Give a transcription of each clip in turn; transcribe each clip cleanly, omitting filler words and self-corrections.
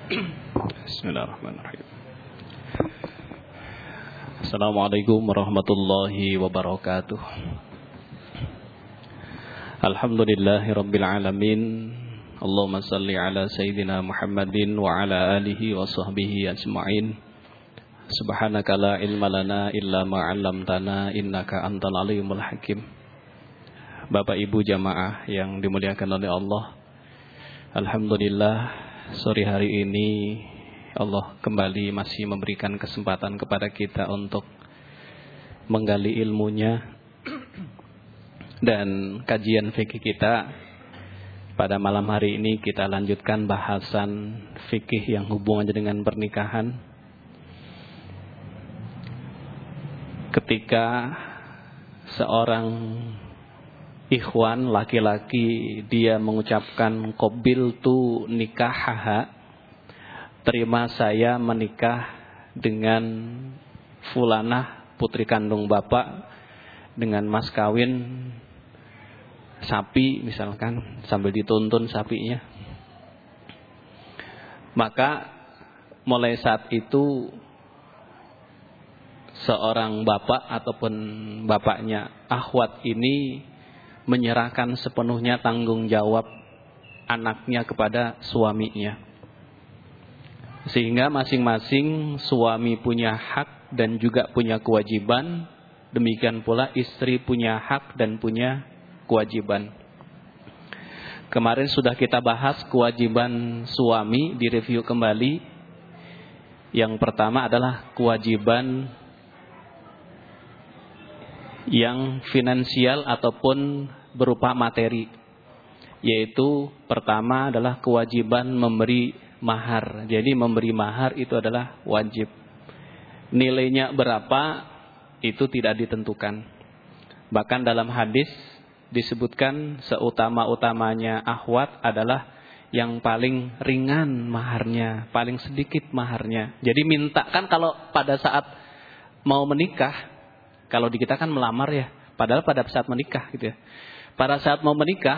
Bismillahirrahmanirrahim. Assalamualaikum warahmatullahi wabarakatuh. Alhamdulillahirabbil alamin. Allahumma salli ala sayyidina Muhammadin wa ala alihi wa sahbihi ajma'in. Subhanaka la ilma lana illa ma 'allamtana innaka antal alimul hakim. Bapak Ibu jamaah yang dimuliakan oleh Allah, alhamdulillah sore hari ini Allah kembali masih memberikan kesempatan kepada kita untuk menggali ilmunya. Dan kajian fikih kita pada malam hari ini kita lanjutkan bahasan fikih yang hubungannya dengan pernikahan. Ketika seorang ikhwan laki-laki dia mengucapkan qabiltu nikahaha, terima saya menikah dengan fulanah putri kandung bapak dengan mas kawin sapi misalkan, sambil dituntun sapinya. Maka mulai saat itu seorang bapak ataupun bapaknya akhwat ini menyerahkan sepenuhnya tanggung jawab anaknya kepada suaminya. Sehingga masing-masing suami punya hak dan juga punya kewajiban. Demikian pula istri punya hak dan punya kewajiban. Kemarin sudah kita bahas kewajiban suami, direview kembali. Yang pertama adalah kewajiban yang finansial ataupun berupa materi, yaitu pertama adalah kewajiban memberi mahar. Jadi memberi mahar itu adalah wajib. Nilainya berapa itu tidak ditentukan. Bahkan dalam hadis disebutkan seutama-utamanya akhwat adalah yang paling ringan maharnya, paling sedikit maharnya. Jadi minta, kan kalau pada saat mau menikah, kalau di kita kan melamar ya, padahal pada saat menikah gitu ya. Pada saat mau menikah,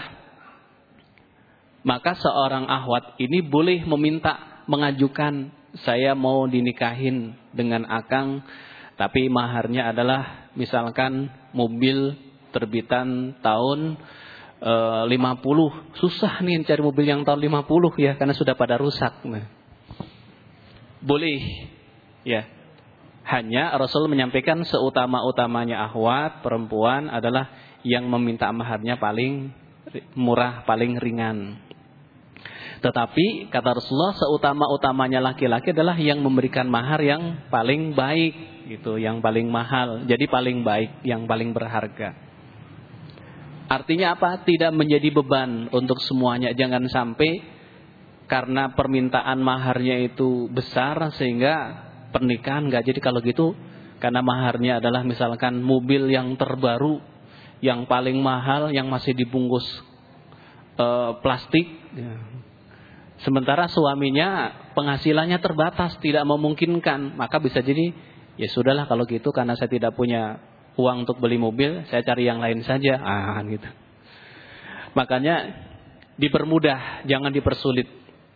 maka seorang akhwat ini boleh meminta, mengajukan, saya mau dinikahin dengan akang, tapi maharnya adalah misalkan mobil terbitan tahun 50. Susah nih cari mobil yang tahun 50 ya, karena sudah pada rusak. Nah, boleh ya. Hanya Rasul menyampaikan seutama-utamanya akhwat perempuan adalah yang meminta maharnya paling murah, paling ringan. Tetapi kata Rasulullah seutama-utamanya laki-laki adalah yang memberikan mahar yang paling baik, gitu, yang paling mahal. Jadi paling baik, yang paling berharga. Artinya apa? Tidak menjadi beban untuk semuanya. Jangan sampai karena permintaan maharnya itu besar sehingga pernikahan enggak jadi. Kalau gitu, karena maharnya adalah misalkan mobil yang terbaru, yang paling mahal, yang masih dibungkus plastik, ya. Sementara suaminya penghasilannya terbatas, tidak memungkinkan, maka bisa jadi ya sudahlah kalau gitu, karena saya tidak punya uang untuk beli mobil, saya cari yang lain saja, gitu. Makanya dipermudah, jangan dipersulit.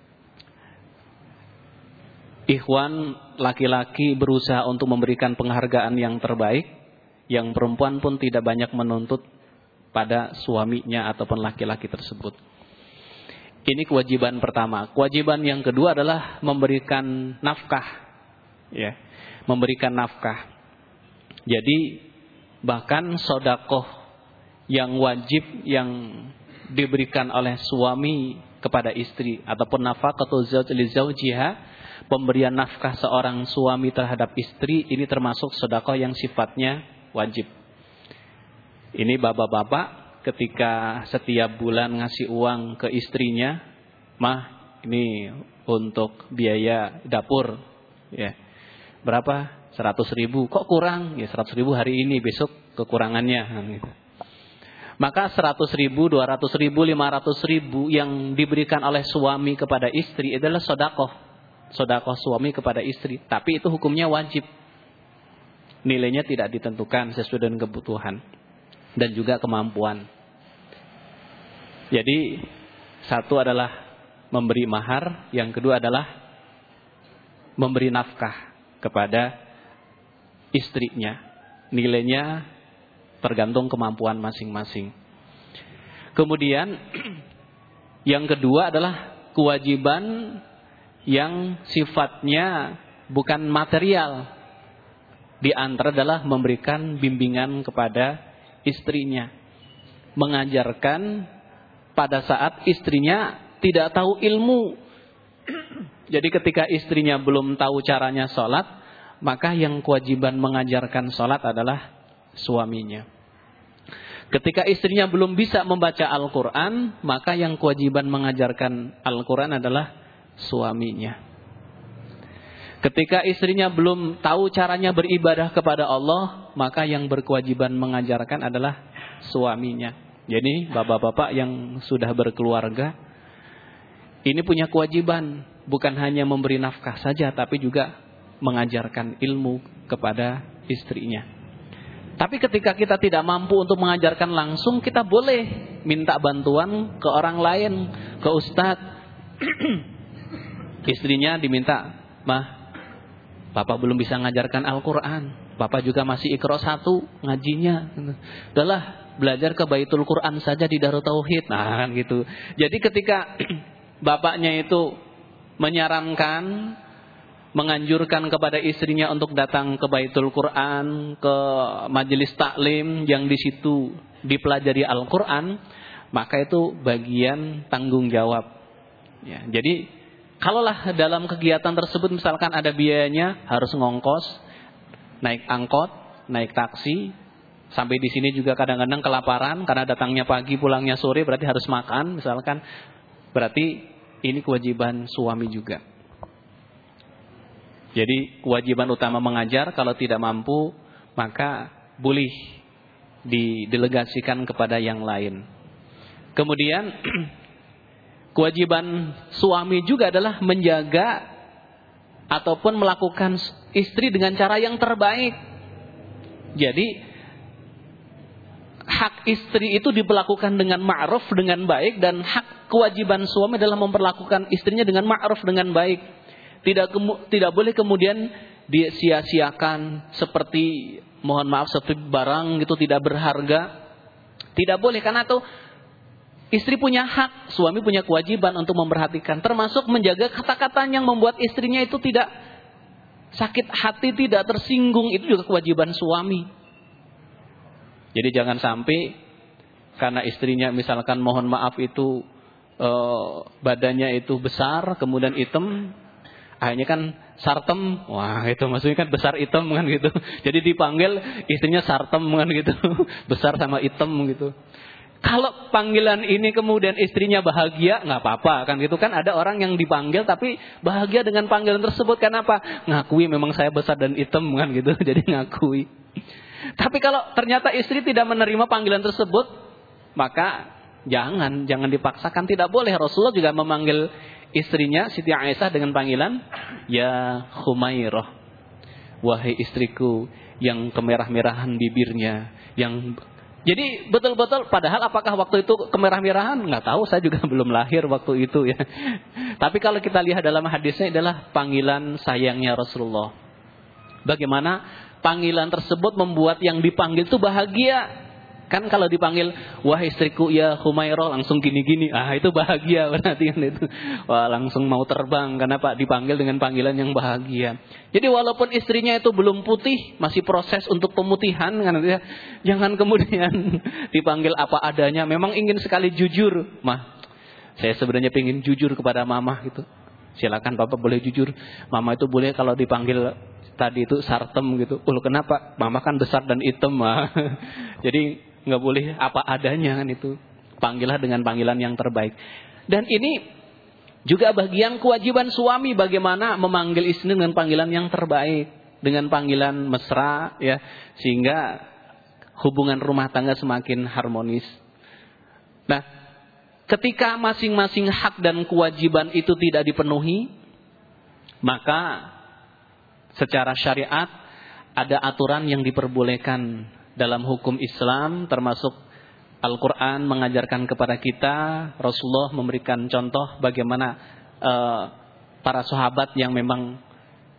Ikhwan laki-laki berusaha untuk memberikan penghargaan yang terbaik. Yang perempuan pun tidak banyak menuntut pada suaminya ataupun laki-laki tersebut. Ini kewajiban pertama. Kewajiban yang kedua adalah memberikan nafkah, ya, memberikan nafkah. Jadi bahkan sedekah yang wajib yang diberikan oleh suami kepada istri ataupun nafaqatul zauj li zaujiha, pemberian nafkah seorang suami terhadap istri, ini termasuk sedekah yang sifatnya wajib. Ini bapak-bapak ketika setiap bulan ngasih uang ke istrinya, mah ini untuk biaya dapur, ya, berapa? 100.000. Kok kurang? Ya 100.000 hari ini, besok kekurangannya. Gitu. Maka 100.000, 200.000, 500.000 yang diberikan oleh suami kepada istri adalah sedekah suami kepada istri. Tapi itu hukumnya wajib. Nilainya tidak ditentukan sesuai dengan kebutuhan dan juga kemampuan. Jadi satu adalah memberi mahar, yang kedua adalah memberi nafkah kepada istrinya. Nilainya tergantung kemampuan masing-masing. Kemudian yang kedua adalah kewajiban yang sifatnya bukan material. Di antara adalah memberikan bimbingan kepada istrinya. Mengajarkan pada saat istrinya tidak tahu ilmu. Jadi ketika istrinya belum tahu caranya sholat, maka yang kewajiban mengajarkan sholat adalah suaminya. Ketika istrinya belum bisa membaca Al-Quran, maka yang kewajiban mengajarkan Al-Quran adalah suaminya. Ketika istrinya belum tahu caranya beribadah kepada Allah, maka yang berkewajiban mengajarkan adalah suaminya. Jadi bapak-bapak yang sudah berkeluarga, ini punya kewajiban, bukan hanya memberi nafkah saja, tapi juga mengajarkan ilmu kepada istrinya. Tapi ketika kita tidak mampu untuk mengajarkan langsung, kita boleh minta bantuan ke orang lain, ke ustadz. Istrinya diminta, "Mah, Bapak belum bisa mengajarkan Al-Quran. Bapak juga masih Iqra 1 ngajinya. Udahlah, belajar ke Baitul Quran saja di Darut Tauhid." Nah, kan gitu. Jadi ketika bapaknya itu menyarankan, menganjurkan kepada istrinya untuk datang ke Baitul Quran, ke majelis taklim yang di situ dipelajari Al-Quran, maka itu bagian tanggung jawab. Ya, jadi kalaulah dalam kegiatan tersebut misalkan ada biayanya, harus ngongkos, naik angkot, naik taksi, sampai di sini juga kadang-kadang kelaparan karena datangnya pagi, pulangnya sore, berarti harus makan, misalkan, berarti ini kewajiban suami juga. Jadi kewajiban utama mengajar, kalau tidak mampu maka boleh didelegasikan kepada yang lain. Kemudian kewajiban suami juga adalah menjaga ataupun melakukan istri dengan cara yang terbaik. Jadi hak istri itu diperlakukan dengan ma'ruf, dengan baik, dan hak kewajiban suami adalah memperlakukan istrinya dengan ma'ruf, dengan baik. Tidak boleh kemudian disia-siakan seperti, mohon maaf, seperti barang itu tidak berharga. Tidak boleh, karena itu istri punya hak, suami punya kewajiban untuk memperhatikan, termasuk menjaga kata-kata yang membuat istrinya itu tidak sakit hati, tidak tersinggung. Itu juga kewajiban suami. Jadi jangan sampai karena istrinya misalkan, mohon maaf, itu badannya itu besar, kemudian hitam, akhirnya kan sartem, wah itu maksudnya kan besar hitam kan gitu. Jadi dipanggil istrinya sartem kan gitu, besar sama hitam gitu. Kalau panggilan ini kemudian istrinya bahagia, nggak apa-apa kan gitu kan. Ada orang yang dipanggil tapi bahagia dengan panggilan tersebut. Kenapa? Ngakui memang saya besar dan hitam kan gitu. Jadi ngakui. Tapi kalau ternyata istri tidak menerima panggilan tersebut, maka jangan dipaksakan, tidak boleh. Rasulullah juga memanggil istrinya Siti Aisyah dengan panggilan ya Khumairah, wahai istriku yang kemerah-merahan bibirnya, yang jadi betul-betul, padahal apakah waktu itu kemerah-merahan? Nggak tahu, saya juga belum lahir waktu itu ya. Tapi kalau kita lihat dalam hadisnya adalah panggilan sayangnya Rasulullah. Bagaimana panggilan tersebut membuat yang dipanggil itu bahagia. Kan kalau dipanggil wahai istriku ya Khumairah, langsung gini-gini, itu bahagia berarti kan itu. Wah, langsung mau terbang karena Pak dipanggil dengan panggilan yang bahagia. Jadi walaupun istrinya itu belum putih, masih proses untuk pemutihan kan ya. Jangan kemudian dipanggil apa adanya. Memang ingin sekali jujur, "Mah, saya sebenarnya ingin jujur kepada mama," gitu. Silakan Bapak boleh jujur. Mama itu boleh kalau dipanggil tadi itu sartem gitu. Kenapa? Mama kan besar dan hitam, mah. Jadi nggak boleh apa adanya kan itu. Panggillah dengan panggilan yang terbaik. Dan ini juga bagian kewajiban suami, bagaimana memanggil istri dengan panggilan yang terbaik, dengan panggilan mesra ya, sehingga hubungan rumah tangga semakin harmonis. Nah, ketika masing-masing hak dan kewajiban itu tidak dipenuhi, maka secara syariat ada aturan yang diperbolehkan dalam hukum Islam, termasuk Al-Quran mengajarkan kepada kita. Rasulullah memberikan contoh bagaimana para sahabat yang memang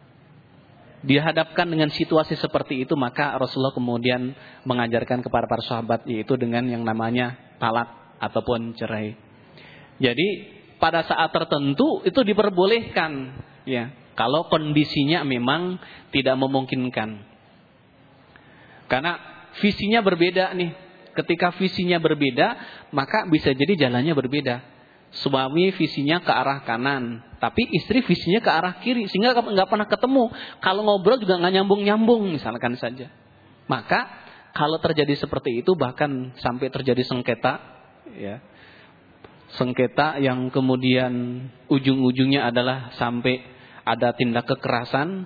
dihadapkan dengan situasi seperti itu, maka Rasulullah kemudian mengajarkan kepada para sahabat, yaitu dengan yang namanya talak ataupun cerai. Jadi pada saat tertentu itu diperbolehkan, ya, kalau kondisinya memang tidak memungkinkan. Karena visinya berbeda nih. Ketika visinya berbeda, maka bisa jadi jalannya berbeda. Suami visinya ke arah kanan, tapi istri visinya ke arah kiri, sehingga nggak pernah ketemu. Kalau ngobrol juga nggak nyambung-nyambung, misalkan saja. Maka kalau terjadi seperti itu, bahkan sampai terjadi sengketa, ya, sengketa yang kemudian ujung-ujungnya adalah sampai ada tindak kekerasan,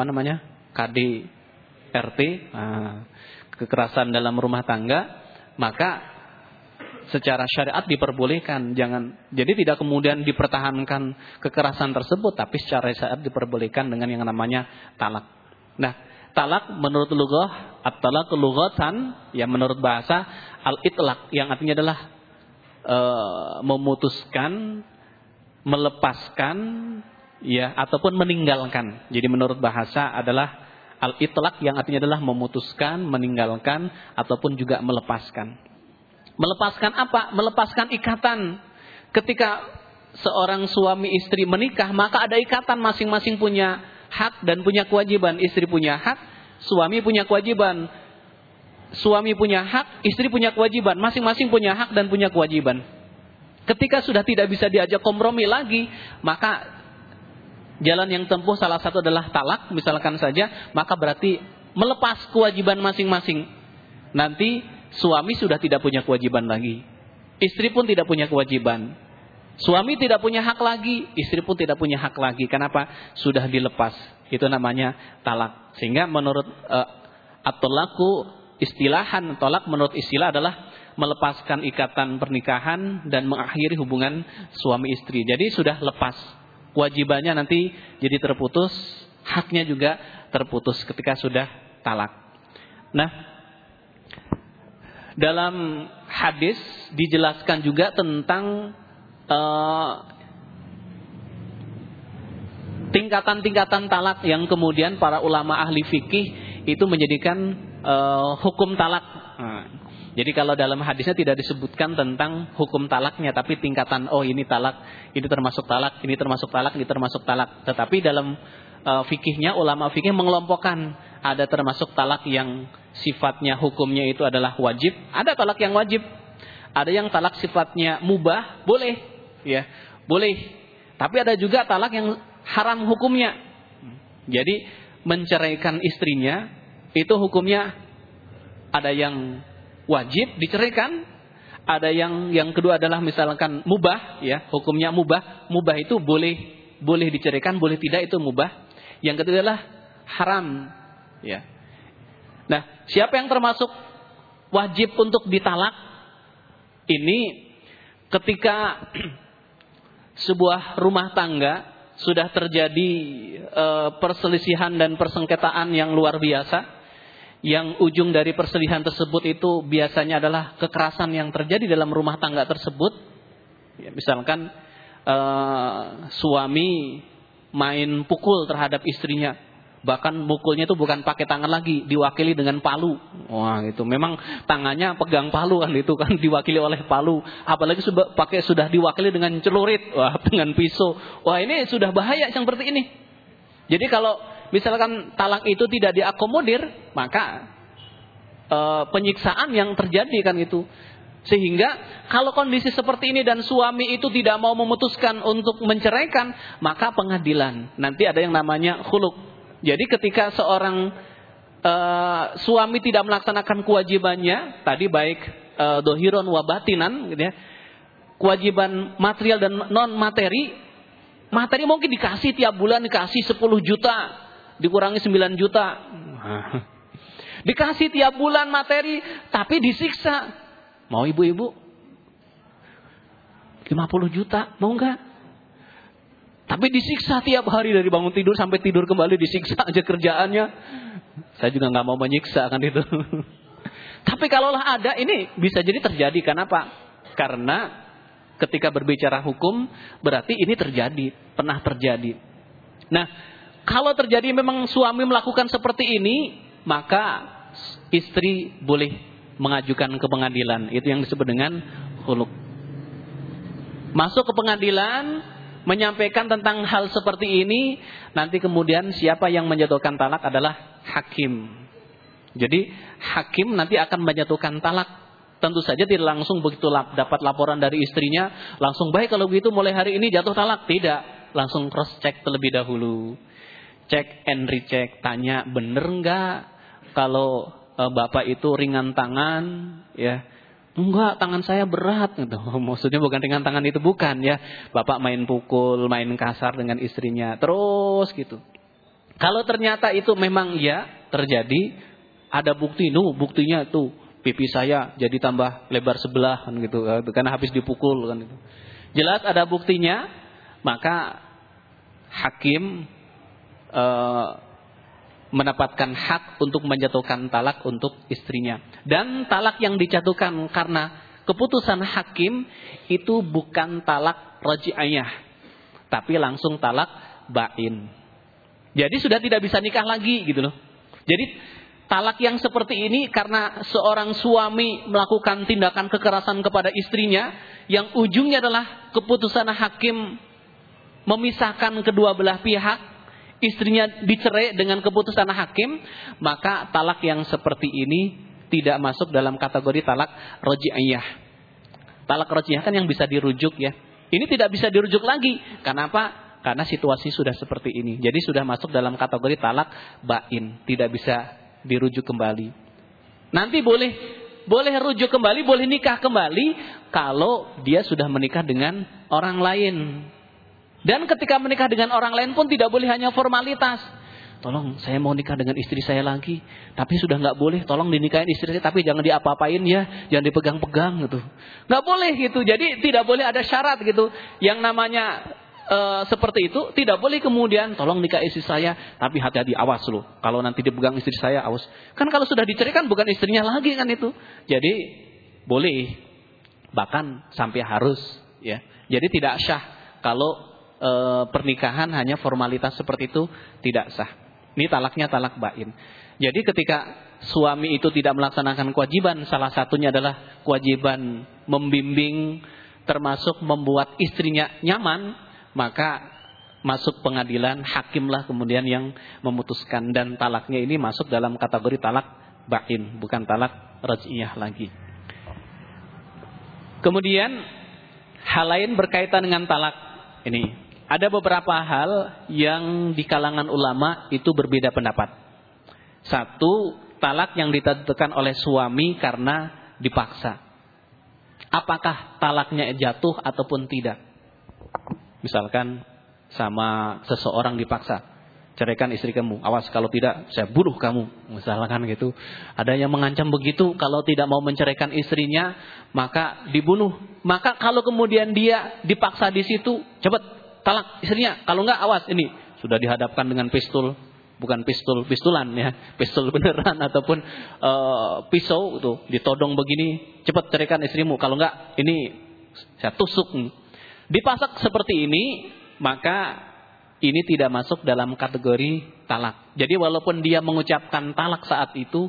KDRT, kekerasan dalam rumah tangga, maka secara syariat diperbolehkan, jadi tidak kemudian dipertahankan kekerasan tersebut, tapi secara syariat diperbolehkan dengan yang namanya talak. Nah, talak menurut lughah, at-talaq lughatan, ya menurut bahasa al-itlaq, yang artinya adalah memutuskan, melepaskan, ya, ataupun meninggalkan. Jadi menurut bahasa adalah al-itlaq, yang artinya adalah memutuskan, meninggalkan, ataupun juga melepaskan. Melepaskan apa? Melepaskan ikatan. Ketika seorang suami istri menikah, maka ada ikatan, masing-masing punya hak dan punya kewajiban. Istri punya hak, suami punya kewajiban. Suami punya hak, istri punya kewajiban. Masing-masing punya hak dan punya kewajiban. Ketika sudah tidak bisa diajak kompromi lagi, maka jalan yang tempuh salah satu adalah talak, misalkan saja, maka berarti melepas kewajiban masing-masing. Nanti suami sudah tidak punya kewajiban lagi. Istri pun tidak punya kewajiban. Suami tidak punya hak lagi, istri pun tidak punya hak lagi. Kenapa? Sudah dilepas. Itu namanya talak. Sehingga menurut at-talaqu istilahan, talak menurut istilah adalah melepaskan ikatan pernikahan dan mengakhiri hubungan suami istri. Jadi sudah lepas. Kewajibannya nanti jadi terputus, haknya juga terputus ketika sudah talak. Nah, dalam hadis dijelaskan juga tentang tingkatan-tingkatan talak yang kemudian para ulama ahli fikih itu menjadikan hukum talak. Jadi kalau dalam hadisnya tidak disebutkan tentang hukum talaknya, tapi tingkatan, oh ini talak, ini termasuk talak, ini termasuk talak, ini termasuk talak. Tetapi dalam fikihnya, ulama fikih mengelompokkan, ada termasuk talak yang sifatnya hukumnya itu adalah wajib, ada talak yang wajib, ada yang talak sifatnya mubah, boleh, ya, boleh. Tapi ada juga talak yang haram hukumnya. Jadi menceraikan istrinya itu hukumnya ada yang wajib diceraikan, ada yang kedua adalah misalkan mubah, ya, hukumnya mubah. Mubah itu boleh diceraikan, boleh tidak, itu mubah. Yang ketiga adalah haram, ya. Nah, siapa yang termasuk wajib untuk ditalak? Ini ketika sebuah rumah tangga sudah terjadi perselisihan dan persengketaan yang luar biasa, yang ujung dari perselisihan tersebut itu biasanya adalah kekerasan yang terjadi dalam rumah tangga tersebut. Ya, misalkan suami main pukul terhadap istrinya. Bahkan mukulnya itu bukan pakai tangan lagi, diwakili dengan palu. Wah, itu memang tangannya pegang palu kan, itu kan diwakili oleh palu. Apalagi sudah diwakili dengan celurit, wah, dengan pisau. Wah, ini sudah bahaya yang seperti ini. Jadi kalau misalkan talak itu tidak diakomodir, maka penyiksaan yang terjadi kan itu. Sehingga kalau kondisi seperti ini dan suami itu tidak mau memutuskan untuk menceraikan, maka pengadilan. Nanti ada yang namanya khuluk. Jadi ketika seorang suami tidak melaksanakan kewajibannya, tadi baik dohiron wa batinan, gitu ya, kewajiban material dan non materi. Materi mungkin dikasih tiap bulan, dikasih 10 juta, dikurangi 9 juta. Dikasih tiap bulan materi, tapi disiksa. Mau ibu-ibu? 50 juta, mau enggak? Tapi disiksa tiap hari dari bangun tidur sampai tidur kembali, disiksa aja kerjaannya. Saya juga nggak mau menyiksa kan itu. Tapi kalaulah ada, ini bisa jadi terjadi. Kenapa? Karena ketika berbicara hukum berarti ini terjadi, pernah terjadi. Nah, kalau terjadi memang suami melakukan seperti ini, maka istri boleh mengajukan ke pengadilan. Itu yang disebut dengan khulu'. Masuk ke pengadilan, menyampaikan tentang hal seperti ini, nanti kemudian siapa yang menjatuhkan talak adalah hakim. Jadi hakim nanti akan menjatuhkan talak. Tentu saja tidak langsung begitu dapat laporan dari istrinya, langsung baik kalau begitu mulai hari ini jatuh talak. Tidak, langsung cross check terlebih dahulu. Check and recheck, tanya bener enggak kalau bapak itu ringan tangan, ya. Enggak, tangan saya berat gitu. Maksudnya bukan ringan tangan itu, bukan ya. Bapak main pukul, main kasar dengan istrinya terus gitu. Kalau ternyata itu memang ya terjadi, ada bukti, buktinya tuh pipi saya jadi tambah lebar sebelah kan gitu, karena habis dipukul kan itu. Jelas ada buktinya, maka hakim mendapatkan hak untuk menjatuhkan talak untuk istrinya. Dan talak yang dijatuhkan karena keputusan hakim itu bukan talak raj'iyah, tapi langsung talak bain. Jadi sudah tidak bisa nikah lagi gitu loh. Jadi talak yang seperti ini karena seorang suami melakukan tindakan kekerasan kepada istrinya, yang ujungnya adalah keputusan hakim memisahkan kedua belah pihak, istrinya dicerai dengan keputusan hakim, maka talak yang seperti ini tidak masuk dalam kategori talak raj'iyah. Talak raj'iyah kan yang bisa dirujuk ya. Ini tidak bisa dirujuk lagi. Kenapa? Karena situasi sudah seperti ini. Jadi sudah masuk dalam kategori talak bain, tidak bisa dirujuk kembali. Nanti boleh rujuk kembali, boleh nikah kembali kalau dia sudah menikah dengan orang lain. Dan ketika menikah dengan orang lain pun tidak boleh hanya formalitas. Tolong saya mau nikah dengan istri saya lagi, tapi sudah nggak boleh. Tolong dinikahin istri saya, tapi jangan diapa-apain ya, jangan dipegang-pegang gitu. Nggak boleh gitu. Jadi tidak boleh ada syarat gitu. Yang namanya seperti itu tidak boleh kemudian tolong nikah istri saya, tapi hati-hati, awas loh. Kalau nanti dipegang istri saya, awas. Kan kalau sudah dicerai kan bukan istrinya lagi kan itu. Jadi boleh, bahkan sampai harus ya. Jadi tidak syah kalau pernikahan hanya formalitas seperti itu, tidak sah. Ini talaknya talak bain. Jadi ketika suami itu tidak melaksanakan kewajiban, salah satunya adalah kewajiban membimbing, termasuk membuat istrinya nyaman, maka masuk pengadilan, hakimlah kemudian yang memutuskan, dan talaknya ini masuk dalam kategori talak bain, bukan talak raj'iyah lagi. Kemudian hal lain berkaitan dengan talak ini. Ada beberapa hal yang di kalangan ulama itu berbeda pendapat. Satu, talak yang ditentukan oleh suami karena dipaksa. Apakah talaknya jatuh ataupun tidak? Misalkan sama seseorang dipaksa, ceraikan istri kamu, awas kalau tidak saya bunuh kamu, misalkan gitu. Ada yang mengancam begitu, kalau tidak mau menceraikan istrinya maka dibunuh. Maka kalau kemudian dia dipaksa di situ, cepat talak istrinya, kalau enggak awas, ini sudah dihadapkan dengan pistol, bukan pistulan ya, pistol beneran ataupun pisau itu ditodong begini, cepat ceraikan istrimu, kalau enggak ini saya tusuk. Dipasak seperti ini, maka ini tidak masuk dalam kategori talak. Jadi walaupun dia mengucapkan talak saat itu,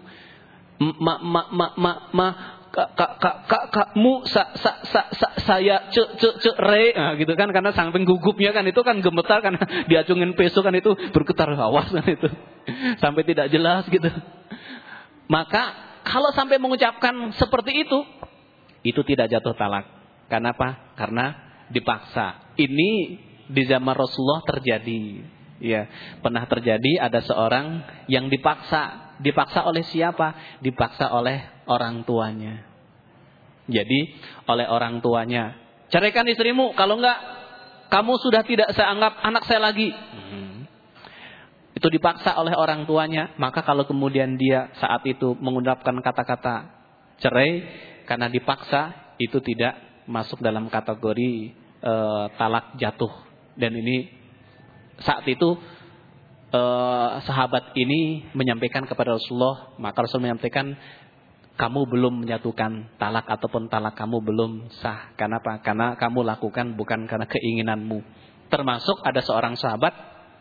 kamu saya cerai, nah, gitu kan, karena samping gugupnya kan itu kan gemetar karena diacungin peso kan, itu bergetar, awas kan itu sampai tidak jelas gitu. Maka kalau sampai mengucapkan seperti itu tidak jatuh talak. Kenapa? Karena dipaksa. Ini di zaman Rasulullah terjadi. Ya, pernah terjadi ada seorang yang dipaksa. Dipaksa oleh siapa? Dipaksa oleh orang tuanya. Jadi oleh orang tuanya, ceraikan istrimu, kalau enggak kamu sudah tidak saya anggap anak saya lagi. Itu dipaksa oleh orang tuanya. Maka kalau kemudian dia saat itu mengucapkan kata-kata cerai karena dipaksa, itu tidak masuk dalam kategori talak jatuh. Dan ini saat itu sahabat ini menyampaikan kepada Rasulullah, maka Rasul menyampaikan, kamu belum menyatukan talak ataupun talak kamu belum sah. Kenapa? Karena kamu lakukan bukan karena keinginanmu. Termasuk ada seorang sahabat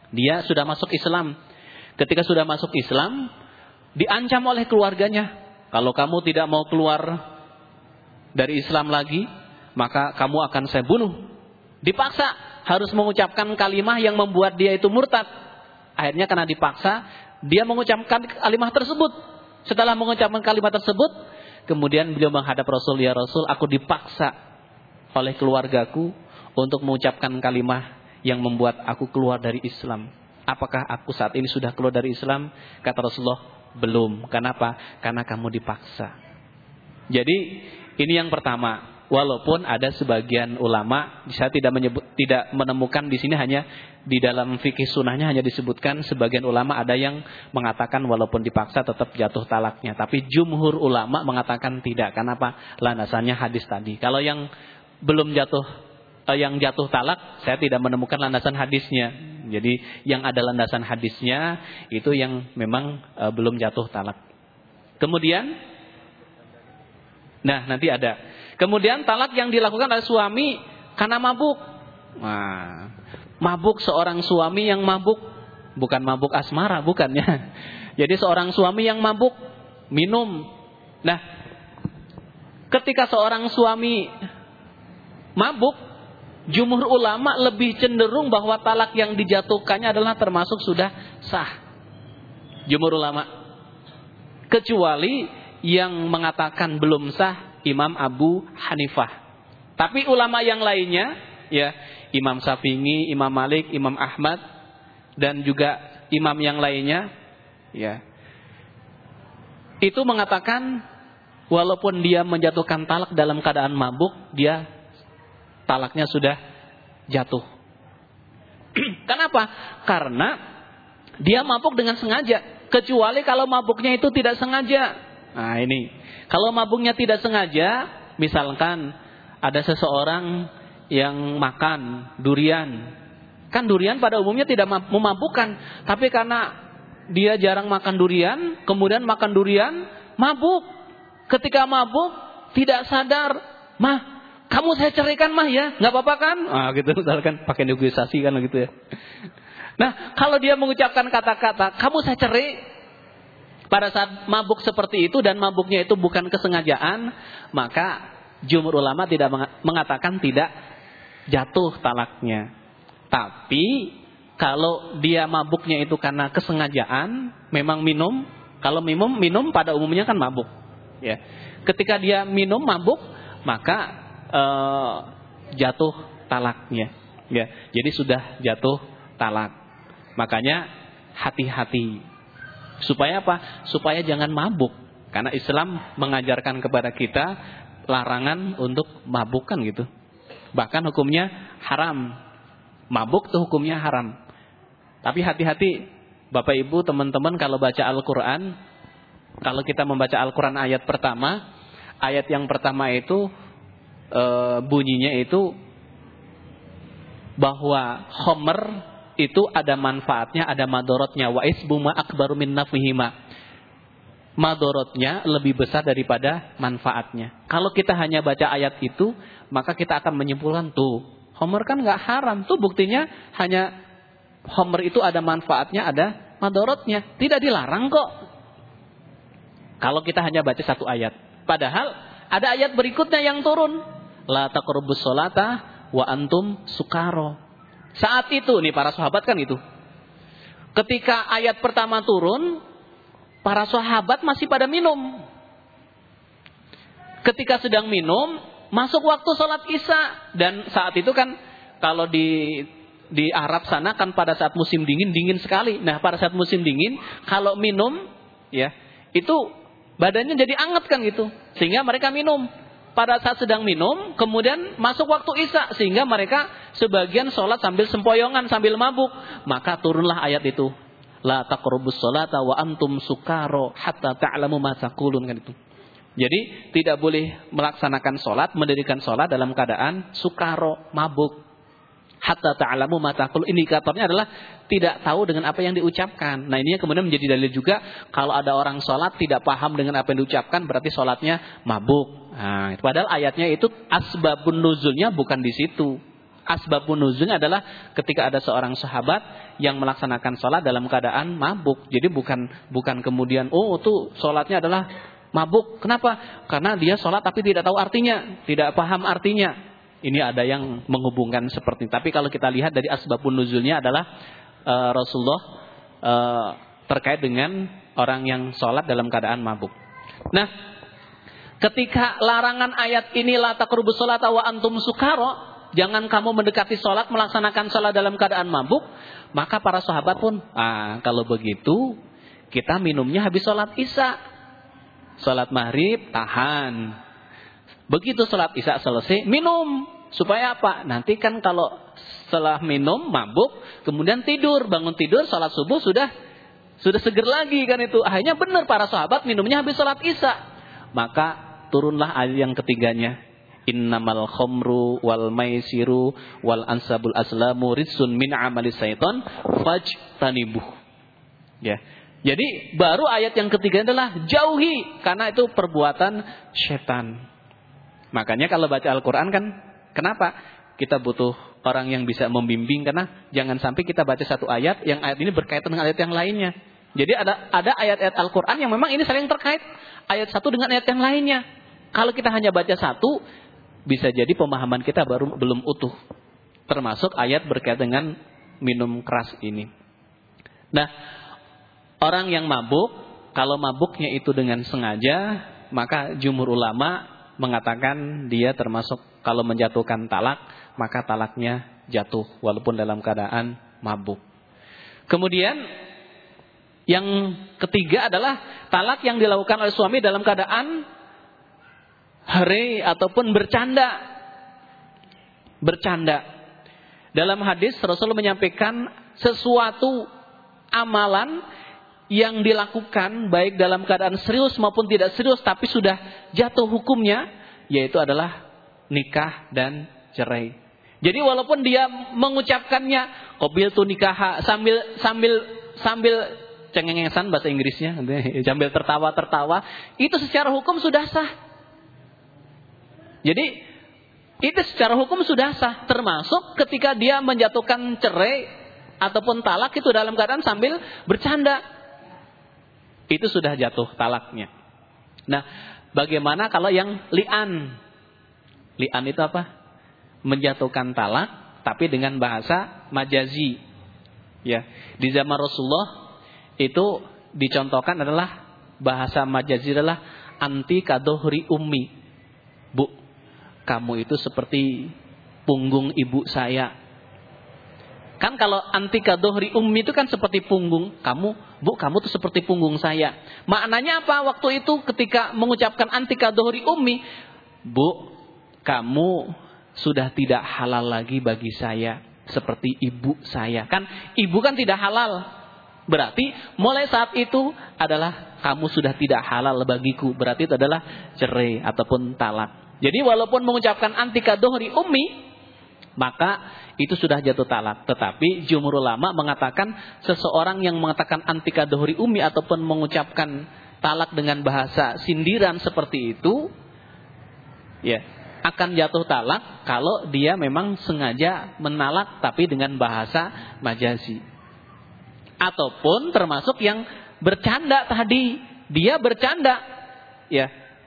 Dia sudah masuk Islam. Ketika sudah masuk Islam, diancam oleh keluarganya. Kalau kamu tidak mau keluar dari Islam lagi, maka kamu akan saya bunuh. Dipaksa harus mengucapkan kalimat yang membuat dia itu murtad. Akhirnya karena dipaksa, dia mengucapkan kalimat tersebut. Setelah mengucapkan kalimat tersebut, kemudian beliau menghadap Rasul, ya Rasul, aku dipaksa oleh keluargaku untuk mengucapkan kalimat yang membuat aku keluar dari Islam. Apakah aku saat ini sudah keluar dari Islam? Kata Rasulullah, belum. Kenapa? Karena kamu dipaksa. Jadi ini yang pertama. Walaupun ada sebagian ulama, saya tidak menemukan di sini, hanya di dalam fikih sunnahnya hanya disebutkan sebagian ulama ada yang mengatakan walaupun dipaksa tetap jatuh talaknya. Tapi jumhur ulama mengatakan tidak. Kenapa? Landasannya hadis tadi. Kalau yang belum jatuh talak, saya tidak menemukan landasan hadisnya. Jadi yang ada landasan hadisnya itu yang memang belum jatuh talak. Kemudian, nanti ada. Kemudian talak yang dilakukan oleh suami karena mabuk. Nah, mabuk, seorang suami yang mabuk, bukan mabuk asmara, bukannya. Jadi seorang suami yang mabuk, minum. Nah, ketika seorang suami mabuk, jumhur ulama lebih cenderung bahwa talak yang dijatuhkannya adalah termasuk sudah sah. Jumhur ulama. Kecuali yang mengatakan belum sah Imam Abu Hanifah. Tapi ulama yang lainnya, ya, Imam Syafi'i, Imam Malik, Imam Ahmad, dan juga imam yang lainnya, ya, itu mengatakan walaupun dia menjatuhkan talak dalam keadaan mabuk, dia talaknya sudah jatuh. Kenapa? Karena dia mabuk dengan sengaja. Kecuali kalau mabuknya itu tidak sengaja. Nah ini, kalau mabuknya tidak sengaja, misalkan ada seseorang yang makan durian. Kan durian pada umumnya tidak memabukkan. Tapi karena dia jarang makan durian, kemudian makan durian, mabuk. Ketika mabuk, tidak sadar, "Mah, kamu saya ceraikan mah ya, nggak apa-apa kan?" Gitu misalkan, pakai negosiasi kan gitu ya. Nah, kalau dia mengucapkan kata-kata, "Kamu saya cerai," pada saat mabuk seperti itu dan mabuknya itu bukan kesengajaan, maka jumhur ulama tidak mengatakan tidak jatuh talaknya. Tapi kalau dia mabuknya itu karena kesengajaan, memang minum, kalau minum pada umumnya kan mabuk, ya. Ketika dia minum mabuk, maka jatuh talaknya, ya. Jadi sudah jatuh talak. Makanya hati-hati. Supaya apa? Supaya jangan mabuk. Karena Islam mengajarkan kepada kita larangan untuk mabuk kan gitu. Bahkan hukumnya haram. Mabuk itu hukumnya haram. Tapi hati-hati Bapak Ibu, teman-teman, kalau baca Al-Quran, kalau kita membaca Al-Quran ayat pertama, ayat yang pertama itu bunyinya itu bahwa khomer itu ada manfaatnya, ada madorotnya. Wa isbuma akbaru min nafihima. Madorotnya lebih besar daripada manfaatnya. Kalau kita hanya baca ayat itu, maka kita akan menyimpulkan, tuh, homer kan nggak haram. Tuh buktinya hanya homer itu ada manfaatnya, ada madorotnya. Tidak dilarang kok. Kalau kita hanya baca satu ayat. Padahal ada ayat berikutnya yang turun. La taqrabus sholata wa antum sukaro. Saat itu, nih para sahabat kan itu. Ketika ayat pertama turun, para sahabat masih pada minum. Ketika sedang minum, masuk waktu sholat isya. Dan saat itu kan, kalau di Arab sana kan pada saat musim dingin sekali. Nah pada saat musim dingin, kalau minum, ya, itu badannya jadi anget kan gitu. Sehingga mereka minum. Pada saat sedang minum, kemudian masuk waktu isya, sehingga mereka sebagian sholat sambil sempoyongan, sambil mabuk. Maka turunlah ayat itu. La taqrabus sholata wa antum sukaro hatta ta'lamu ma taqulun, kan itu. Jadi tidak boleh melaksanakan sholat, mendirikan sholat dalam keadaan sukaro, mabuk. Hatta ta'lamu ma taqul. Indikatornya adalah tidak tahu dengan apa yang diucapkan. Nah ini kemudian menjadi dalil juga, kalau ada orang sholat tidak paham dengan apa yang diucapkan, berarti sholatnya mabuk. Nah, padahal ayatnya itu asbabun nuzulnya bukan di situ. asbabun nuzulnya adalah ketika ada seorang sahabat yang melaksanakan sholat dalam keadaan mabuk. Jadi bukan kemudian tuh sholatnya adalah mabuk. Kenapa? Karena dia sholat tapi tidak tahu artinya, tidak paham artinya. Ini ada yang menghubungkan seperti ini. Tapi kalau kita lihat dari asbabun nuzulnya adalah Rasulullah terkait dengan orang yang sholat dalam keadaan mabuk. Nah, ketika larangan ayat ini la taqrabus sholata wa antum sukara, jangan kamu mendekati sholat, melaksanakan sholat dalam keadaan mabuk, maka para sahabat pun, kalau begitu kita minumnya habis sholat isya. Sholat maghrib tahan, begitu sholat isya selesai minum. Supaya apa? Nanti kan kalau setelah minum mabuk, kemudian tidur, bangun tidur, sholat subuh sudah seger lagi kan itu. Akhirnya benar para sahabat minumnya habis sholat isya. Maka turunlah ayat yang ketiganya. Innamal khamru wal maisiru wal ansabul aslamu ridsun min amali syaitan fajtanibuh. Ya. Jadi baru ayat yang ketiga adalah jauhi, karena itu perbuatan setan. Makanya kalau baca Al-Qur'an kan, kenapa kita butuh orang yang bisa membimbing? Karena jangan sampai kita baca satu ayat, yang ayat ini berkaitan dengan ayat yang lainnya. Jadi ada ayat-ayat Al-Qur'an yang memang ini saling terkait, ayat satu dengan ayat yang lainnya. Kalau kita hanya baca satu, bisa jadi pemahaman kita belum utuh. Termasuk ayat berkaitan dengan minum keras ini. Nah, orang yang mabuk, kalau mabuknya itu dengan sengaja, maka jumhur ulama mengatakan dia termasuk kalau menjatuhkan talak, maka talaknya jatuh walaupun dalam keadaan mabuk. Kemudian yang ketiga adalah talak yang dilakukan oleh suami dalam keadaan hari ataupun bercanda. Dalam hadis Rasulullah menyampaikan sesuatu amalan yang dilakukan baik dalam keadaan serius maupun tidak serius tapi sudah jatuh hukumnya, yaitu adalah nikah dan cerai. Jadi walaupun dia mengucapkannya qabiltu nikah sambil cengengesan bahasa Inggrisnya, sambil tertawa, itu secara hukum sudah sah. Jadi itu secara hukum sudah sah, termasuk ketika dia menjatuhkan cerai ataupun talak itu dalam keadaan sambil bercanda. Itu sudah jatuh talaknya. Nah, bagaimana kalau yang li'an? Li'an itu apa? Menjatuhkan talak tapi dengan bahasa majazi. Ya, di zaman Rasulullah itu dicontohkan adalah bahasa majazi adalah anti kadohri ummi. Bu, kamu itu seperti punggung ibu saya. Kan kalau anti kadohri ummi itu kan seperti punggung kamu. Bu, kamu tuh seperti punggung saya. Maknanya apa waktu itu ketika mengucapkan anti kadohri ummi? Bu, kamu sudah tidak halal lagi bagi saya seperti ibu saya. Kan ibu kan tidak halal. Berarti mulai saat itu adalah kamu sudah tidak halal bagiku. Berarti itu adalah cerai ataupun talak. Jadi walaupun mengucapkan anti kadohri ummi, maka itu sudah jatuh talak. Tetapi jumhur ulama mengatakan seseorang yang mengatakan anti kadohri ummi ataupun mengucapkan talak dengan bahasa sindiran seperti itu, ya, akan jatuh talak kalau dia memang sengaja menalak tapi dengan bahasa majazi. Ataupun termasuk yang bercanda tadi, dia bercanda, ya.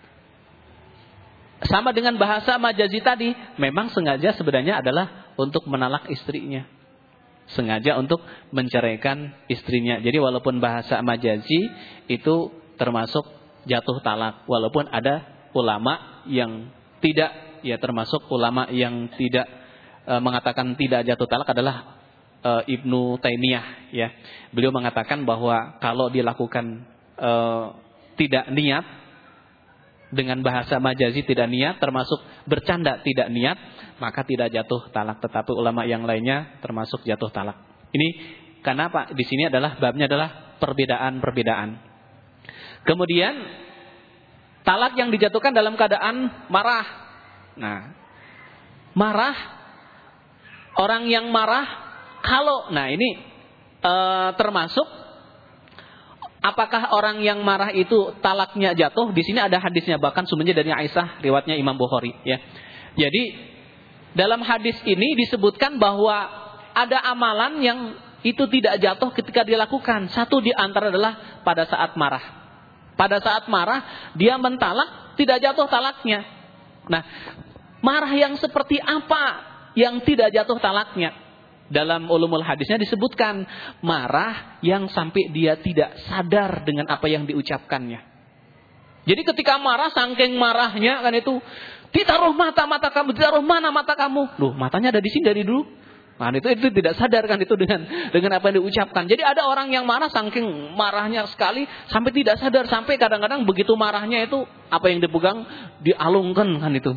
Sama dengan bahasa majazi tadi, memang sengaja sebenarnya adalah untuk menalak istrinya. Sengaja untuk menceraikan istrinya. Jadi walaupun bahasa majazi itu termasuk jatuh talak. Walaupun ada ulama yang tidak, ya termasuk ulama yang tidak mengatakan tidak jatuh talak adalah Ibnu Taimiyah. Ya. Beliau mengatakan bahwa kalau dilakukan tidak niat, dengan bahasa majazi tidak niat, termasuk bercanda tidak niat, maka tidak jatuh talak. Tetapi ulama yang lainnya termasuk jatuh talak. Ini kenapa? Di sini adalah babnya adalah perbedaan-perbedaan. Kemudian talak yang dijatuhkan dalam keadaan marah. Nah, marah, orang yang marah kalau, nah ini termasuk apakah orang yang marah itu talaknya jatuh? Di sini ada hadisnya, bahkan sumbernya dari Aisyah, riwayatnya Imam Bukhari. Ya, jadi dalam hadis ini disebutkan bahwa ada amalan yang itu tidak jatuh ketika dilakukan. Satu di antara adalah pada saat marah. Pada saat marah dia mentalak, tidak jatuh talaknya. Nah, marah yang seperti apa yang tidak jatuh talaknya? Dalam ulumul hadisnya disebutkan marah yang sampai dia tidak sadar dengan apa yang diucapkannya. Jadi ketika marah, saking marahnya kan itu, ditaruh mata kamu, ditaruh mana mata kamu? Loh, matanya ada di sini dari dulu. Nah, itu tidak sadar kan itu dengan apa yang diucapkan. Jadi ada orang yang marah saking marahnya sekali sampai tidak sadar, sampai kadang-kadang begitu marahnya itu apa yang dipegang dialungkan kan itu.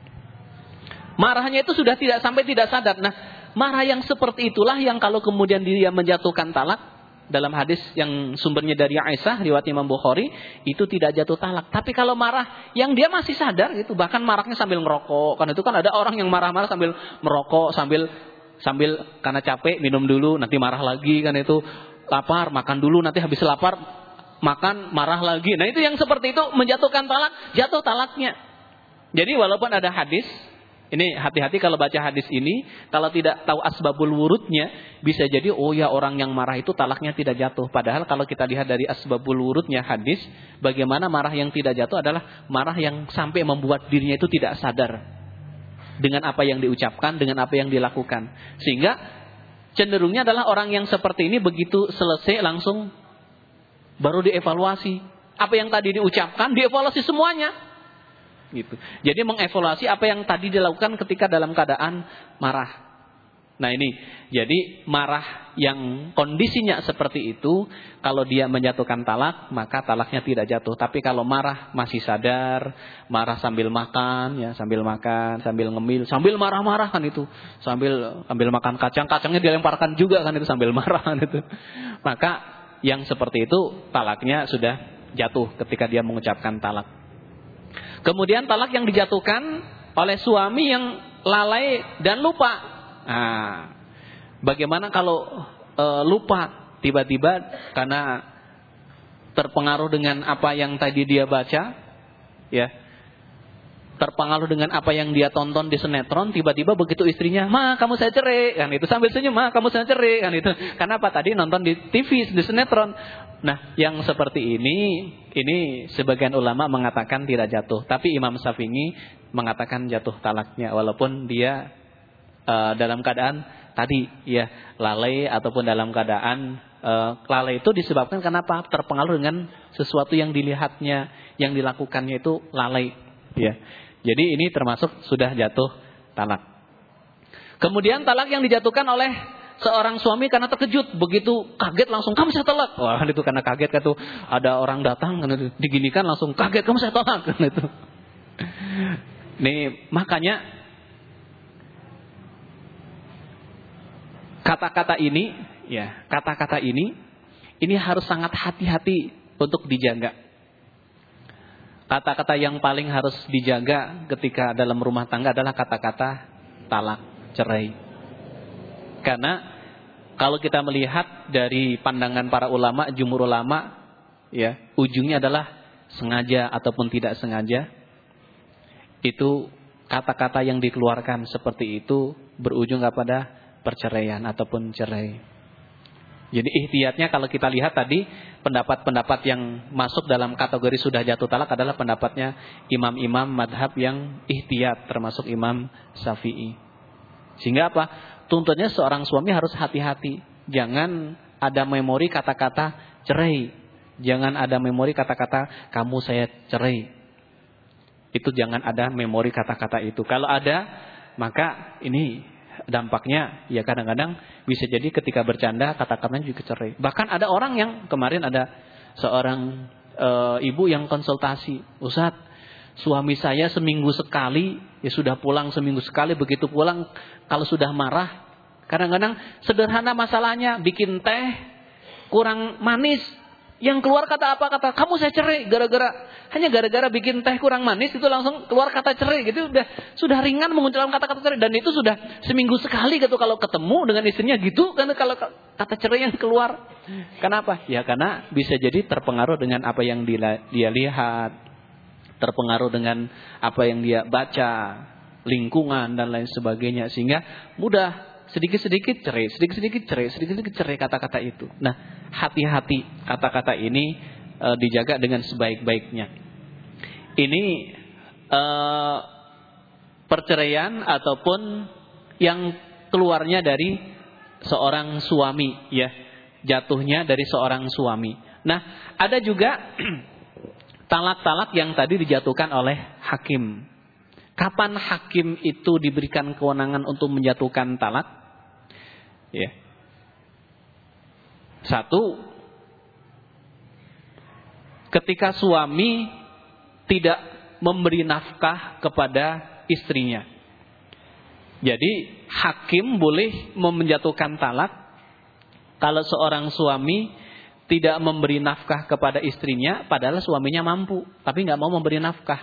Marahnya itu sudah tidak sadar. Nah, marah yang seperti itulah yang kalau kemudian dia menjatuhkan talak, dalam hadis yang sumbernya dari Aisyah riwayat Imam Bukhari, itu tidak jatuh talak. Tapi kalau marah yang dia masih sadar gitu, bahkan marahnya sambil ngerokok, kan itu kan ada orang yang marah-marah sambil merokok, sambil karena capek minum dulu, nanti marah lagi kan itu, lapar makan dulu, nanti habis lapar makan marah lagi. Nah, itu yang seperti itu menjatuhkan talak, jatuh talaknya. Jadi walaupun ada hadis, ini hati-hati kalau baca hadis ini, kalau tidak tahu asbabul wurudnya, bisa jadi oh ya orang yang marah itu talaknya tidak jatuh. Padahal kalau kita lihat dari asbabul wurudnya hadis, bagaimana marah yang tidak jatuh adalah marah yang sampai membuat dirinya itu tidak sadar dengan apa yang diucapkan, dengan apa yang dilakukan. Sehingga cenderungnya adalah orang yang seperti ini begitu selesai langsung baru dievaluasi. Apa yang tadi diucapkan, dievaluasi semuanya. Gitu. Jadi mengevaluasi apa yang tadi dilakukan ketika dalam keadaan marah. Nah ini, jadi marah yang kondisinya seperti itu, kalau dia menjatuhkan talak, maka talaknya tidak jatuh. Tapi kalau marah masih sadar, marah sambil makan, ya sambil ngemil, sambil marah-marah kan itu, sambil makan kacangnya dilemparkan juga kan itu sambil marah kan itu. Maka yang seperti itu talaknya sudah jatuh ketika dia mengucapkan talak. Kemudian talak yang dijatuhkan oleh suami yang lalai dan lupa. Nah, bagaimana kalau lupa tiba-tiba karena terpengaruh dengan apa yang tadi dia baca, ya, terpengaruh dengan apa yang dia tonton di sinetron, tiba-tiba begitu istrinya, "Ma, kamu saya cerai," kan itu sambil senyum, "Ma, kamu saya cerai," kan itu. Karena apa tadi nonton di TV di sinetron. Nah, yang seperti ini sebagian ulama mengatakan tidak jatuh, tapi Imam Syafi'i mengatakan jatuh talaknya walaupun dia dalam keadaan tadi ya lalai ataupun dalam keadaan lalai itu disebabkan kenapa? Terpengaruh dengan sesuatu yang dilihatnya, yang dilakukannya itu lalai ya. Jadi ini termasuk sudah jatuh talak. Kemudian talak yang dijatuhkan oleh seorang suami karena terkejut, begitu kaget langsung kamu saya talak. Wah, itu karena kaget kan tuh ada orang datang kan itu diginikan langsung kaget kamu saya talak kan itu. Nih makanya kata-kata ini harus sangat hati-hati untuk dijaga. Kata-kata yang paling harus dijaga ketika dalam rumah tangga adalah kata-kata talak, cerai. Karena kalau kita melihat dari pandangan para ulama, jumhur ulama, ya, ujungnya adalah sengaja ataupun tidak sengaja. Itu kata-kata yang dikeluarkan seperti itu berujung kepada perceraian ataupun cerai. Jadi ihtiyatnya kalau kita lihat tadi pendapat-pendapat yang masuk dalam kategori sudah jatuh talak adalah pendapatnya imam-imam madhab yang ihtiyat termasuk Imam Syafi'i. Sehingga apa? Tuntutnya seorang suami harus hati-hati. Jangan ada memori kata-kata cerai. Jangan ada memori kata-kata kamu saya cerai. Itu jangan ada memori kata-kata itu. Kalau ada maka ini dampaknya ya kadang-kadang bisa jadi ketika bercanda kata-katanya juga cerai. Bahkan ada orang yang kemarin ada seorang ibu yang konsultasi, "Ustaz, suami saya seminggu sekali, ya sudah pulang seminggu sekali, begitu pulang kalau sudah marah, kadang-kadang sederhana masalahnya bikin teh kurang manis, yang keluar kata apa? Kata kamu saya cerai hanya gara-gara bikin teh kurang manis itu langsung keluar kata cerai gitu. Sudah ringan mengucapkan kata-kata cerai dan itu sudah seminggu sekali gitu kalau ketemu dengan istrinya gitu kan kalau kata cerai yang keluar. Kenapa? Ya karena bisa jadi terpengaruh dengan apa yang dia lihat, terpengaruh dengan apa yang dia baca. lingkungan dan lain sebagainya, sehingga mudah sedikit-sedikit cerai, sedikit-sedikit cerai, sedikit-sedikit cerai kata-kata itu. Nah, hati-hati kata-kata ini dijaga dengan sebaik-baiknya. Ini perceraian ataupun yang keluarnya dari seorang suami, ya, jatuhnya dari seorang suami. Nah, ada juga talak-talak yang tadi dijatuhkan oleh hakim. Kapan hakim itu diberikan kewenangan untuk menjatuhkan talak? Ya. Satu, ketika suami tidak memberi nafkah kepada istrinya. Jadi hakim boleh menjatuhkan talak kalau seorang suami tidak memberi nafkah kepada istrinya, padahal suaminya mampu, tapi nggak mau memberi nafkah.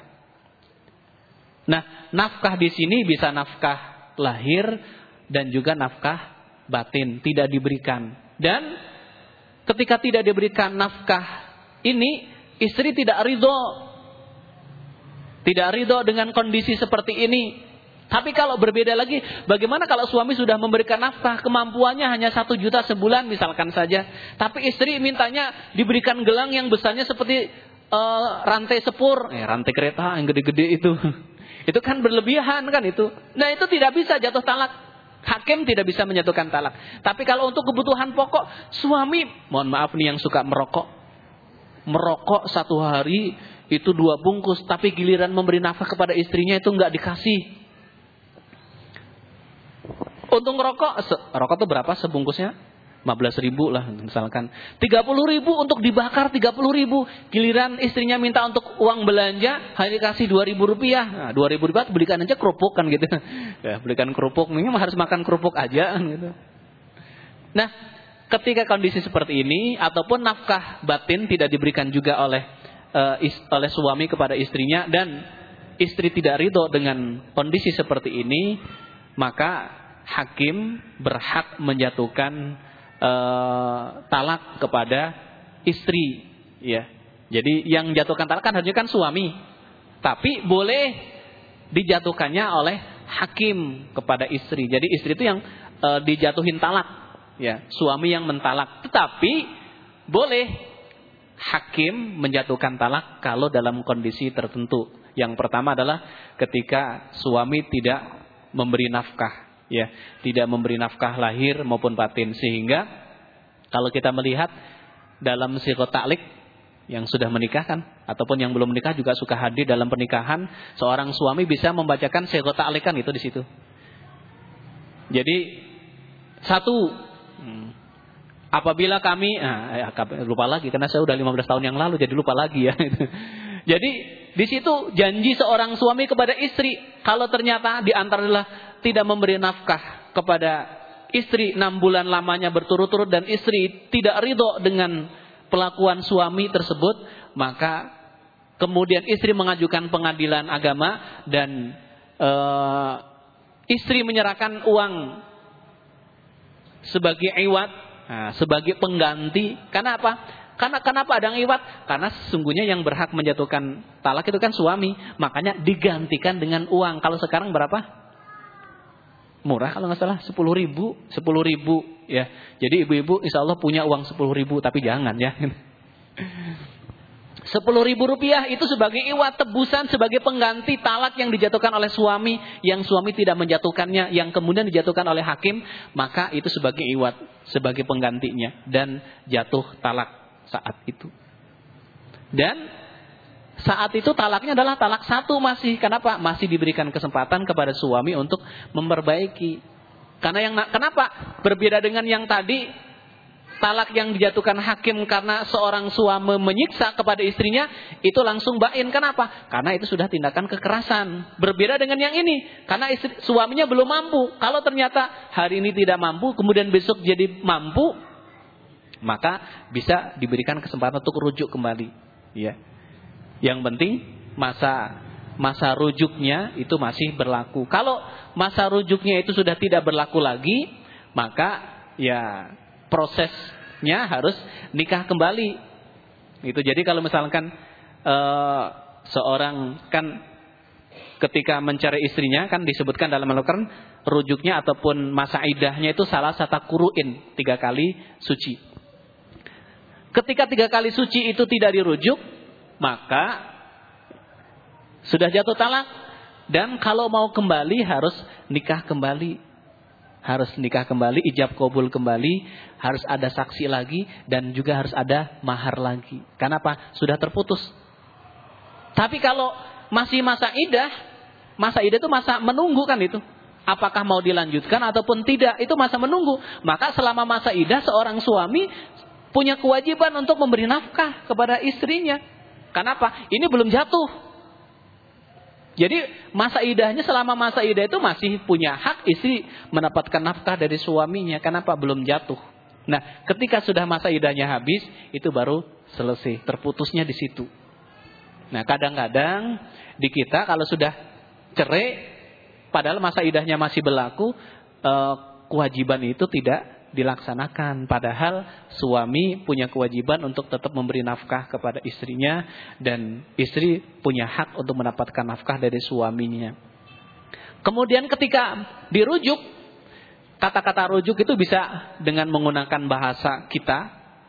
Nah, nafkah di sini bisa nafkah lahir dan juga nafkah batin, tidak diberikan. Dan ketika tidak diberikan nafkah ini, istri tidak ridho. Tidak ridho dengan kondisi seperti ini. Tapi kalau berbeda lagi, bagaimana kalau suami sudah memberikan nafkah, kemampuannya hanya 1 juta sebulan misalkan saja, tapi istri mintanya diberikan gelang yang besarnya seperti rantai sepur, rantai kereta yang gede-gede itu. Itu kan berlebihan kan itu. Nah, itu tidak bisa jatuh talak. Hakim tidak bisa menjatuhkan talak. Tapi kalau untuk kebutuhan pokok, suami, mohon maaf nih yang suka merokok. Merokok 1 hari itu 2 bungkus, tapi giliran memberi nafkah kepada istrinya itu enggak dikasih. Untung rokok tuh berapa sebungkusnya? 15.000 lah misalkan. 30.000 untuk dibakar, 30.000. Giliran istrinya minta untuk uang belanja, hanya dikasih 2.000 rupiah. Nah, 2.000 rupiah belikan aja kerupuk kan gitu. Ya, belikan kerupuk, mungkin harus makan kerupuk aja gitu. Nah, ketika kondisi seperti ini ataupun nafkah batin tidak diberikan juga oleh suami kepada istrinya dan istri tidak ridho dengan kondisi seperti ini, maka hakim berhak menjatuhkan talak kepada istri, ya. Jadi yang jatuhkan talak kan harusnya kan suami, tapi boleh dijatuhkannya oleh hakim kepada istri. Jadi istri itu yang dijatuhin talak, ya, suami yang mentalak. Tetapi boleh hakim menjatuhkan talak kalau dalam kondisi tertentu. Yang pertama adalah ketika suami tidak memberi nafkah, ya, tidak memberi nafkah lahir maupun batin, sehingga kalau kita melihat dalam sighah ta'liq yang sudah menikah kan, ataupun yang belum menikah juga suka hadir dalam pernikahan, seorang suami bisa membacakan sighah ta'liq kan itu di situ. Jadi satu, apabila kami lupa lagi karena saya udah 15 tahun yang lalu jadi lupa lagi ya. Jadi di situ janji seorang suami kepada istri, kalau ternyata di antara adalah tidak memberi nafkah kepada istri 6 bulan lamanya berturut-turut dan istri tidak ridho dengan pelakuan suami tersebut, maka kemudian istri mengajukan pengadilan agama dan istri menyerahkan uang sebagai iwat, sebagai pengganti. Karena apa? Kenapa ada iwat? Karena sesungguhnya yang berhak menjatuhkan talak itu kan suami, makanya digantikan dengan uang. Kalau sekarang berapa? Murah kalau nggak salah 10.000 ya. Jadi ibu-ibu insya Allah punya uang 10.000, tapi jangan ya. 10.000 rupiah itu sebagai iwat, tebusan sebagai pengganti talak yang dijatuhkan oleh suami, yang suami tidak menjatuhkannya, yang kemudian dijatuhkan oleh hakim, maka itu sebagai iwat, sebagai penggantinya, dan jatuh talak saat itu. Dan saat itu talaknya adalah talak 1 masih. Kenapa? Masih diberikan kesempatan kepada suami untuk memperbaiki. Kenapa? Berbeda dengan yang tadi, talak yang dijatuhkan hakim karena seorang suami menyiksa kepada istrinya, itu langsung bain. Kenapa? Karena itu sudah tindakan kekerasan. Berbeda dengan yang ini, karena suaminya belum mampu. Kalau ternyata hari ini tidak mampu, kemudian besok jadi mampu, maka bisa diberikan kesempatan untuk rujuk kembali, ya. Yang penting masa rujuknya itu masih berlaku. Kalau masa rujuknya itu sudah tidak berlaku lagi, maka ya prosesnya harus nikah kembali. Itu jadi kalau misalkan seorang kan ketika mencari istrinya kan disebutkan dalam Al-Quran rujuknya ataupun masa iddahnya itu salah satu kuru'in, 3 kali suci. Ketika 3 kali suci itu tidak dirujuk, maka sudah jatuh talak. Dan kalau mau kembali harus nikah kembali. Harus nikah kembali, ijab qabul kembali, harus ada saksi lagi, dan juga harus ada mahar lagi. Kenapa? Sudah terputus. Tapi kalau masih masa iddah itu masa menunggu kan itu. Apakah mau dilanjutkan ataupun tidak, itu masa menunggu. Maka selama masa iddah seorang suami punya kewajiban untuk memberi nafkah kepada istrinya. Kenapa? Ini belum jatuh. Jadi masa iddahnya, selama masa iddah itu masih punya hak istri mendapatkan nafkah dari suaminya. Kenapa? Belum jatuh. Nah, ketika sudah masa iddahnya habis, itu baru selesai. Terputusnya di situ. Nah, kadang-kadang di kita kalau sudah cerai, padahal masa iddahnya masih berlaku, kewajiban itu tidak dilaksanakan. Padahal suami punya kewajiban untuk tetap memberi nafkah kepada istrinya, dan istri punya hak untuk mendapatkan nafkah dari suaminya. Kemudian ketika dirujuk, kata-kata rujuk itu bisa dengan menggunakan bahasa kita,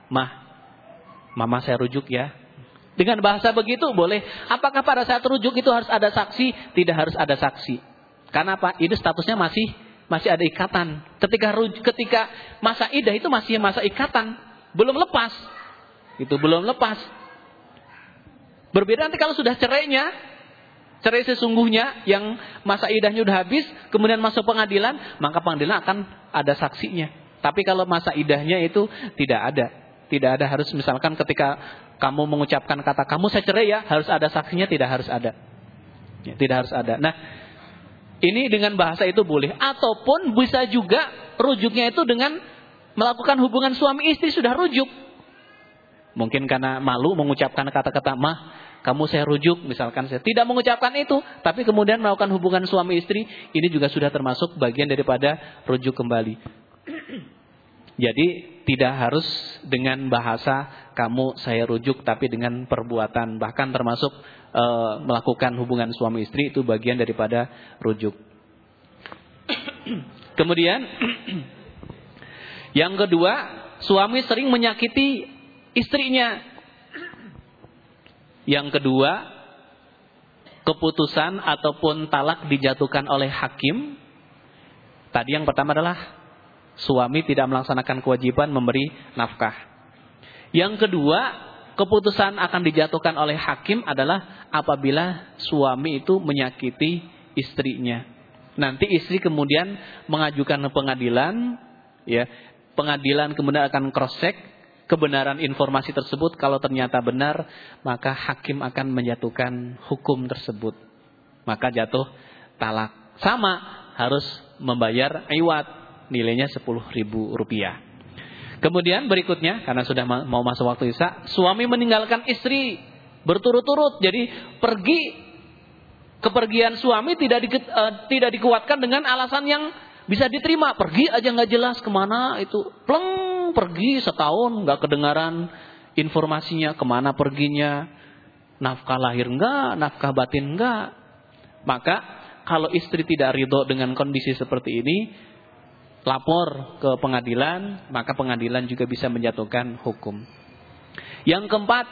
mama saya rujuk ya. Dengan bahasa begitu boleh. Apakah pada saat rujuk itu harus ada saksi? Tidak harus ada saksi. Karena apa? Itu statusnya masih ada ikatan. Ketika masa iddah itu masih masa ikatan, belum lepas. Itu belum lepas. Berbeda nanti kalau sudah cerai sesungguhnya yang masa iddahnya sudah habis, kemudian masuk pengadilan, maka pengadilan akan ada saksinya. Tapi kalau masa iddahnya itu tidak ada, harus misalkan ketika kamu mengucapkan kata kamu saya cerai ya, harus ada saksinya, tidak harus ada. Ya, tidak harus ada. Nah, ini dengan bahasa itu boleh. Ataupun bisa juga rujuknya itu dengan melakukan hubungan suami istri sudah rujuk. Mungkin karena malu mengucapkan kata-kata kamu saya rujuk. Misalkan saya tidak mengucapkan itu, tapi kemudian melakukan hubungan suami istri. Ini juga sudah termasuk bagian daripada rujuk kembali. Jadi tidak harus dengan bahasa kamu saya rujuk, tapi dengan perbuatan. Bahkan termasuk melakukan hubungan suami istri itu bagian daripada rujuk. Kemudian yang kedua, suami sering menyakiti istrinya. Yang kedua, keputusan ataupun talak dijatuhkan oleh hakim. Tadi yang pertama adalah suami tidak melaksanakan kewajiban memberi nafkah. Yang kedua, keputusan akan dijatuhkan oleh hakim adalah apabila suami itu menyakiti istrinya. Nanti istri kemudian mengajukan ke pengadilan, ya. Pengadilan kemudian akan cross check kebenaran informasi tersebut. Kalau ternyata benar, maka hakim akan menjatuhkan hukum tersebut. Maka jatuh talak. Sama, harus membayar iwat, nilainya Rp10.000. Kemudian berikutnya, karena sudah mau masuk waktu isya, suami meninggalkan istri berturut-turut. Jadi kepergian suami tidak dikuatkan dengan alasan yang bisa diterima. Pergi aja nggak jelas kemana itu, pergi setahun nggak kedengaran informasinya kemana perginya, nafkah lahir nggak, nafkah batin nggak. Maka kalau istri tidak ridho dengan kondisi seperti ini, lapor ke pengadilan, maka pengadilan juga bisa menjatuhkan hukum. Yang keempat,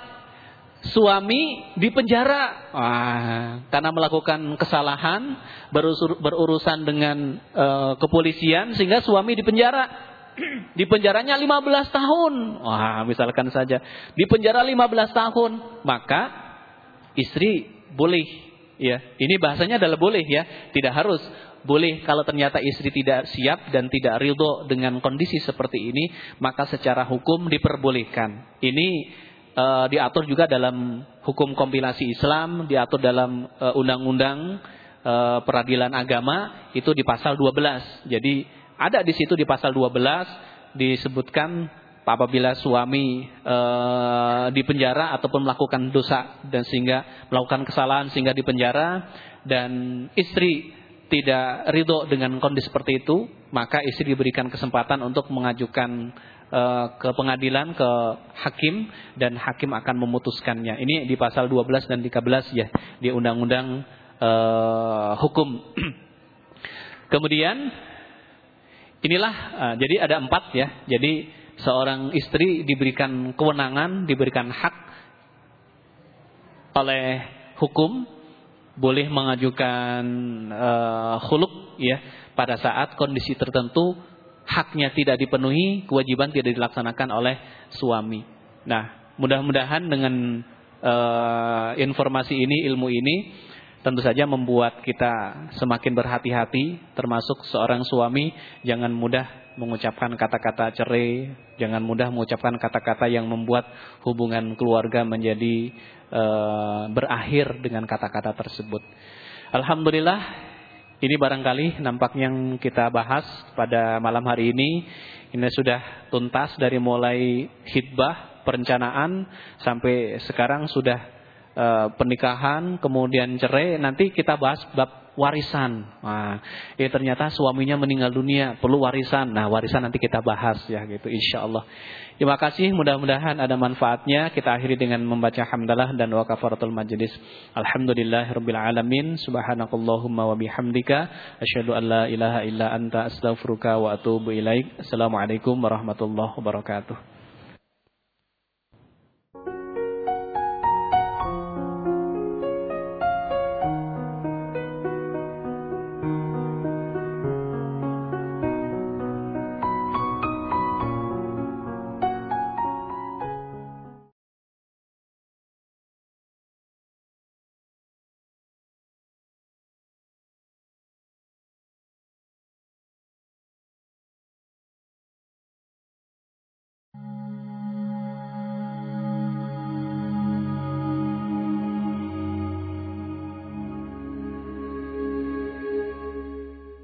suami dipenjara karena melakukan kesalahan, berurusan dengan kepolisian, sehingga suami dipenjara. Dipenjaranya 15 tahun. Misalkan saja dipenjara 15 tahun, maka istri boleh, ya. Ini bahasanya adalah boleh, ya, tidak harus. Boleh kalau ternyata istri tidak siap dan tidak ridho dengan kondisi seperti ini, maka secara hukum diperbolehkan. Ini diatur juga dalam hukum kompilasi Islam, diatur dalam undang-undang peradilan agama, itu di pasal 12. Jadi ada di situ di pasal 12 disebutkan apabila suami dipenjara ataupun melakukan dosa dan sehingga melakukan kesalahan sehingga dipenjara, dan istri tidak ridho dengan kondisi seperti itu, maka istri diberikan kesempatan untuk mengajukan ke pengadilan, ke hakim, dan hakim akan memutuskannya. Ini di pasal 12 dan 13 ya, di undang-undang hukum. Kemudian inilah jadi ada 4 ya. Jadi seorang istri diberikan kewenangan, diberikan hak oleh hukum, boleh mengajukan khuluk ya pada saat kondisi tertentu haknya tidak dipenuhi, kewajiban tidak dilaksanakan oleh suami. Nah, mudah-mudahan dengan informasi ini, ilmu ini tentu saja membuat kita semakin berhati-hati, termasuk seorang suami jangan mudah mengucapkan kata-kata cerai, jangan mudah mengucapkan kata-kata yang membuat hubungan keluarga menjadi berakhir dengan kata-kata tersebut. Alhamdulillah, ini barangkali nampaknya yang kita bahas pada malam hari ini. Ini sudah tuntas dari mulai khitbah, perencanaan, sampai sekarang sudah pernikahan, kemudian cerai. Nanti kita bahas bab warisan. Nah, ternyata suaminya meninggal dunia, perlu warisan. Nah, warisan nanti kita bahas ya gitu, insyaallah. Terima kasih, mudah-mudahan ada manfaatnya. Kita akhiri dengan membaca hamdalah dan wa kafaratul majlis. Alhamdulillahirabbil alamin. Subhanakallahumma wa bihamdika asyhadu an la ilaha illa anta astaghfiruka wa atubu ilaik. Assalamualaikum warahmatullahi wabarakatuh.